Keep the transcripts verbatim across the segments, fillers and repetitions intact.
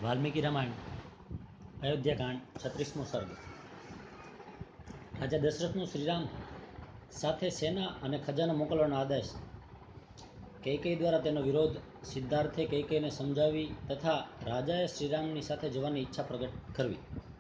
વાલ્મીકી રામાયણ અયોધ્યાકાંડ છત્રીસમો સર્ગ. રાજા દશરથનો શ્રીરામ સાથે સેના અને ખજાનો મોકલવાનો આદેશ. કૈકેયી દ્વારા તેનો વિરોધ. સિદ્ધાર્થે કૈકેયીને સમજાવી તથા રાજાએ શ્રીરામની સાથે જવાની ઈચ્છા પ્રગટ કરવી.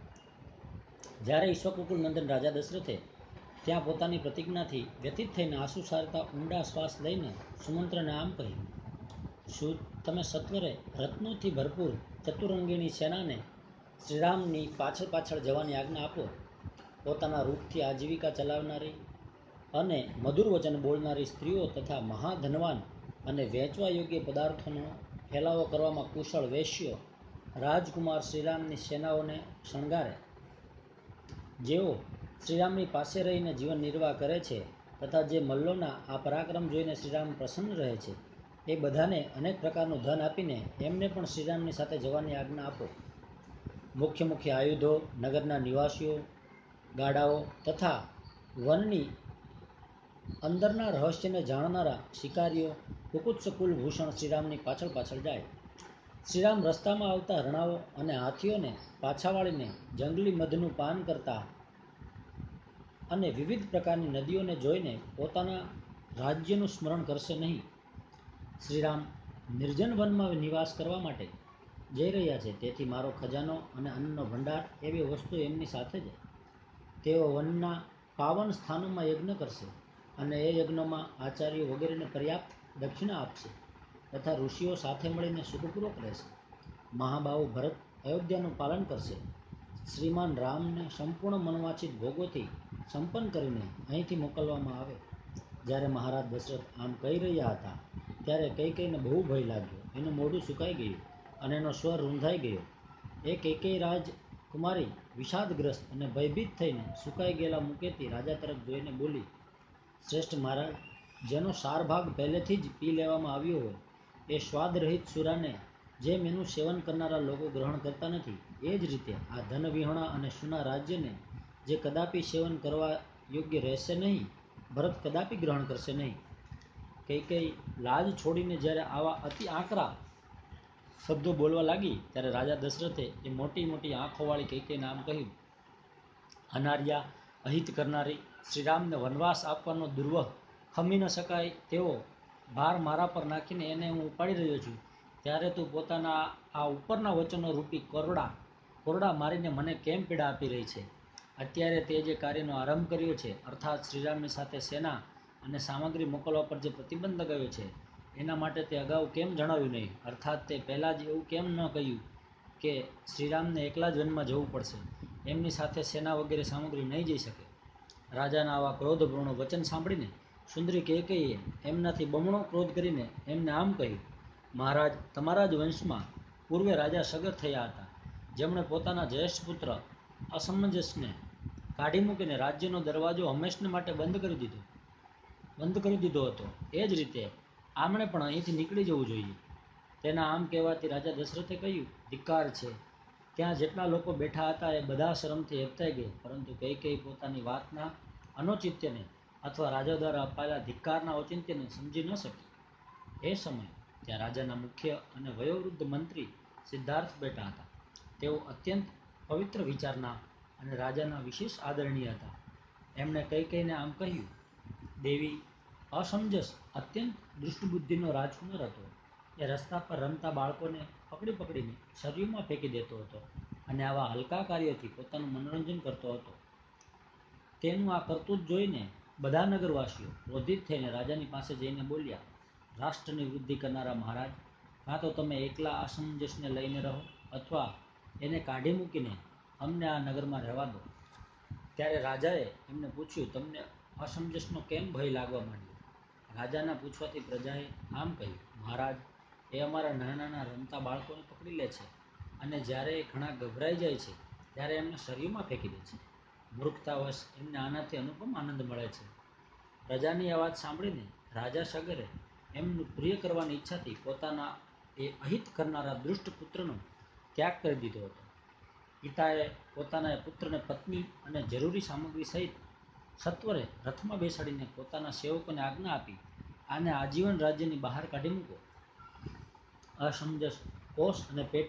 જ્યારે ઈશ્વકુકુલ નંદન રાજા દશરથે ત્યાં પોતાની પ્રતિજ્ઞાથી વ્યથિત થઈને આંસુ સારતા ઊંડા શ્વાસ લઈને સુમંત્રને આમ કહ્યું: શું તમે સત્વરે રત્નોથી ભરપૂર ચતુરંગીણી સેનાને શ્રીરામની પાછળ પાછળ જવાની આજ્ઞા આપો. પોતાના રૂપથી આજીવિકા ચલાવનારી અને મધુર વચન બોલનારી સ્ત્રીઓ તથા મહાધનવાન અને વેચવા યોગ્ય પદાર્થોનો ફેલાવો કરવામાં કુશળ વેશ્યો રાજકુમાર શ્રીરામની સેનાઓને શણગારે. જેઓ શ્રીરામની પાસે રહીને જીવન નિર્વાહ કરે છે તથા જે મલ્લોના આ પરાક્રમ જોઈને શ્રીરામ પ્રસન્ન રહે છે, એ બધાને અનેક પ્રકારનું ધન આપીને એમને પણ શ્રીરામની સાથે જવાની આજ્ઞા આપો. મુખ્ય મુખ્ય આયુધો, નગરના નિવાસીઓ, ગાડાઓ તથા વનની અંદરના રહસ્યને જાણનારા શિકારીઓ કુકુત્સ કુલભૂષણ શ્રીરામની પાછળ પાછળ જાય. શ્રીરામ રસ્તામાં આવતા હરણાઓ અને હાથીઓને પાછા વાળીને જંગલી મધનું પાન કરતા અને વિવિધ પ્રકારની નદીઓને જોઈને પોતાના રાજ્યનું સ્મરણ કરશે નહીં. શ્રીરામ નિર્જન વનમાં નિવાસ કરવા માટે જઈ રહ્યા છે, તેથી મારો ખજાનો અને અન્નનો ભંડાર એવી વસ્તુ એમની સાથે જ. તેઓ વનના પાવન સ્થાનોમાં યજ્ઞ કરશે અને એ યજ્ઞોમાં આચાર્યો વગેરેને પર્યાપ્ત દક્ષિણા આપશે તથા ઋષિઓ સાથે મળીને સુખપૂર્વક રહેશે. મહાબાહુ ભરત અયોધ્યાનું પાલન કરશે. શ્રીમાન રામને સંપૂર્ણ મનવાંછિત ભોગોથી સંપન્ન કરીને અહીંથી મોકલવામાં આવે. જ્યારે મહારાજ દશરથ આમ કહી રહ્યા હતા ત્યારે કૈકેયીને બહુ ભય લાગ્યો. એનું મોઢું સુકાઈ ગયું અને એનો સ્વર રૂંધાઈ ગયો. એ કૈકેયી રાજકુમારી વિષાદગ્રસ્ત અને ભયભીત થઈને સુકાઈ ગયેલા મુખેથી રાજા તરફ જોઈને બોલી: શ્રેષ્ઠ મહારાજ, જેનો સાર ભાગ પહેલેથી જ પી લેવામાં આવ્યો હોય, એ સ્વાદરહિત સુરાને જેમ એનું સેવન કરનારા લોકો ગ્રહણ કરતા નથી, એ જ રીતે આ ધનવિહોણા અને સૂના રાજ્યને જે કદાપી સેવન કરવા યોગ્ય રહેશે નહીં, ભરત કદાપી ગ્રહણ કરશે નહીં. કૈકેયી લાજ છોડીને જ્યારે આવા અતિ આકરા શબ્દો બોલવા લાગી ત્યારે રાજા દશરથે એ મોટી મોટી આંખોવાળી કૈકેયીને આમ કહ્યું: અનાર્યા, અહિત કરનારી, શ્રીરામને વનવાસ આપવાનો દુર્વહ ખમી ન શકાય તેવો ભાર મારા પર નાખીને એને હું ઉપાડી રહ્યો છું, ત્યારે તું પોતાના આ ઉપરના વચનો રૂપી કોરડા કોરડા મારીને મને કેમ પીડા આપી રહી છે? અત્યારે તે જે કાર્યનો આરંભ કર્યો છે, અર્થાત શ્રીરામની સાથે સેના અને સામગ્રી મોકલવા પર જે પ્રતિબંધ લગાવ્યો છે, એના માટે તે અગાઉ કેમ જણાવ્યું નહીં? અર્થાત તે પહેલાં જ એવું કેમ ન કહ્યું કે શ્રીરામને એકલા જ વનમાં જવું પડશે, એમની સાથે સેના વગેરે સામગ્રી નહીં જઈ શકે? રાજાના આવા ક્રોધપૂર્ણ વચન સાંભળીને સુંદરી કૈકેયીએ એમનાથી બમણો ક્રોધ કરીને એમને આમ કહ્યું: મહારાજ, તમારા જ વંશમાં પૂર્વે રાજા સગર થયા હતા, જેમણે પોતાના જ્યેષ્ઠ પુત્ર અસમંજસને કાઢી મૂકીને રાજ્યનો દરવાજો હંમેશને માટે બંધ કરી દીધો બંધ કરી દીધો હતો. એ જ રીતે આમણે પણ અહીંથી નીકળી જવું જોઈએ. તેના આમ કહેવાથી રાજા દશરથે કહ્યું: ધિક્કાર છે. ત્યાં જેટલા લોકો બેઠા હતા એ બધા શરમથી હેબતાઈ ગયા, પરંતુ કૈકેયી પોતાની વાતના અનૌચિત્યને અથવા રાજા દ્વારા અપાયેલા ધિક્કારના ઔચિત્યને સમજી ન શકી. એ સમયે ત્યાં રાજાના મુખ્ય અને વયોવૃદ્ધ મંત્રી સિદ્ધાર્થ બેઠા હતા. તેઓ અત્યંત પવિત્ર વિચારના અને રાજાના વિશેષ આદરણીય હતા. એમણે કૈકેયીને આમ કહ્યું: દેવી, અસમંજસ અત્યંત દુષ્ટબુદ્ધિનો રાજકુમાર હતો. એ રસ્તા પર રમતા બાળકોને પકડી પકડીને સરયુમાં ફેંકી દેતો હતો અને આવા હલકા કાર્યોથી પોતાનું મનોરંજન કરતો હતો. તેનું આ કરતૂત જોઈને બધા નગરવાસીઓ ક્રોધિત થઈને રાજાની પાસે જઈને બોલ્યા: રાષ્ટ્રની વૃદ્ધિ કરનારા મહારાજ, કાં તો તમે એકલા અસમંજસને લઈને રહો અથવા એને કાઢી મૂકીને અમને આ નગરમાં રહેવા દો. ત્યારે રાજાએ એમને પૂછ્યું: તમને અસમંજસનો કેમ ભય લાગવા માંડ્યો? રાજાના પૂછવાથી પ્રજાએ આમ કહ્યું: મહારાજ, એ અમારા નાના નાના રમતા બાળકોને પકડી લે છે અને જ્યારે એ ઘણા ગભરાઈ જાય છે ત્યારે એમને સરયુમાં ફેંકી દે છે. મૂર્ખતાવશ એમને આનાથી અનુપમ આનંદ મળે છે. પ્રજાની આ વાત સાંભળીને રાજા સગરે એમનું પ્રિય કરવાની ઈચ્છાથી પોતાના એ અહિત કરનારા દુષ્ટ પુત્રનો ત્યાગ કરી દીધો હતો. પિતાએ પોતાના એ પુત્રને પત્ની અને જરૂરી સામગ્રી સહિત સત્વરે રથમાં બેસાડીને પોતાના સેવકોને આજ્ઞા આપી: આને આજીવન રાજ્યની બહાર કાઢી મૂકો. અસમંજસ કોષ અને પેટી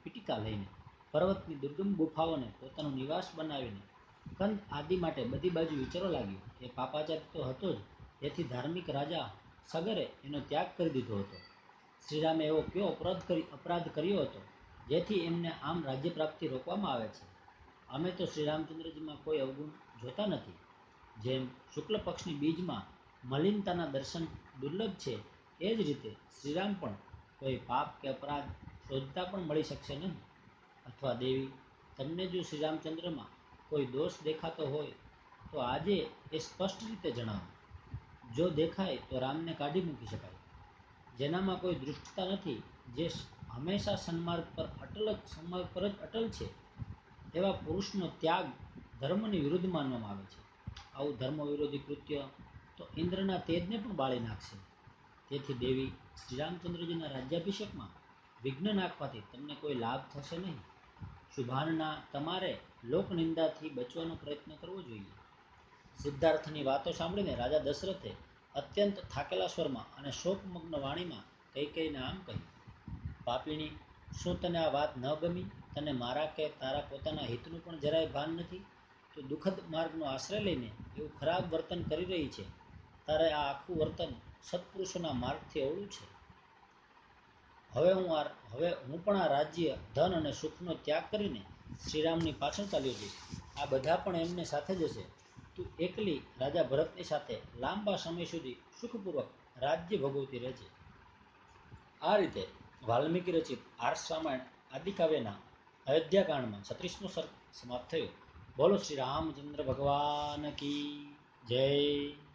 પીટિકા લઈને પર્વતની દુર્ગમ ગુફાઓને પોતાનો નિવાસ બનાવીને કંદ આદિ માટે બધી બાજુ વિચારવા લાગ્યો. એ પાપાચારી તો હતો જ, તેથી ધાર્મિક રાજા સગરે એનો ત્યાગ કરી દીધો હતો. શ્રીરામે એવો કયો અપરાધ કરી અપરાધ કર્યો હતો જેથી એમને આમ રાજ્ય પ્રાપ્તિ રોકવામાં આવે છે? અમે તો શ્રીરામચંદ્રજીમાં કોઈ અવગુણ જોતા નથી. જેમ શુક્લ પક્ષની બીજમાં મલિનતાના દર્શન દુર્લભ છે, એ જ રીતે શ્રીરામ પણ કોઈ પાપ કે અપરાધ શોધતા પણ મળી શકશે નહીં. અથવા દેવી, તમને જો શ્રીરામચંદ્રમાં કોઈ દોષ દેખાતો હોય તો આજે એ સ્પષ્ટ રીતે જણાવો. જો દેખાય તો રામને કાઢી મૂકી શકાય. જેનામાં કોઈ દૃષ્ટતા નથી, જે હંમેશા સન્માર્ગ પર અટલ સન્માર્ગ પર જ અટલ છે, એવા પુરુષનો ત્યાગ ધર્મની વિરુદ્ધ માનવામાં આવે છે. આવું ધર્મ વિરોધી કૃત્ય તો ઇન્દ્રના તેજને પણ બાળી નાખશે. તેથી દેવી, શ્રીરામચંદ્રજીના રાજ્યાભિષેકમાં વિઘ્ન નાખવાથી તમને કોઈ લાભ થશે નહીં. શુભાનના તમારે લોકનિંદાથી બચવાનો પ્રયત્ન કરવો જોઈએ. સિદ્ધાર્થની વાતો સાંભળીને રાજા દશરથે અત્યંત થાકેલા સ્વરમાં અને શોકમગ્ન વાણીમાં કૈકેયીને આમ કહ્યું: પાપીણી, શું તને આ વાત ન ગમી? તને મારા કે તારા પોતાના હિતનું પણ જરાય ભાન નથી? તો દુઃખદ માર્ગનો આશ્રય લઈને એવું ખરાબ વર્તન કરી રહી છે. તારે આ આખું વર્તન સત્પુરુષોના માર્ગથી અવળું છે. હવે હું આ હવે હું પણ આ રાજ્ય, ધન અને સુખનો ત્યાગ કરીને શ્રીરામની પાછળ ચાલ્યો જઈશ. આ બધા પણ એમને સાથે જશે. તું એકલી રાજા ભરતની સાથે લાંબા સમય સુધી સુખપૂર્વક રાજ્ય ભોગવતી રહેજે. આ રીતે વાલ્મીકી રચિત આર્ષ રામાયણ આદિકાવ્યના અયોધ્યાકાંડમાં છત્રીસમો સર્ગ સમાપ્ત થયો. બોલો શ્રી રામચંદ્ર ભગવાન કી જય.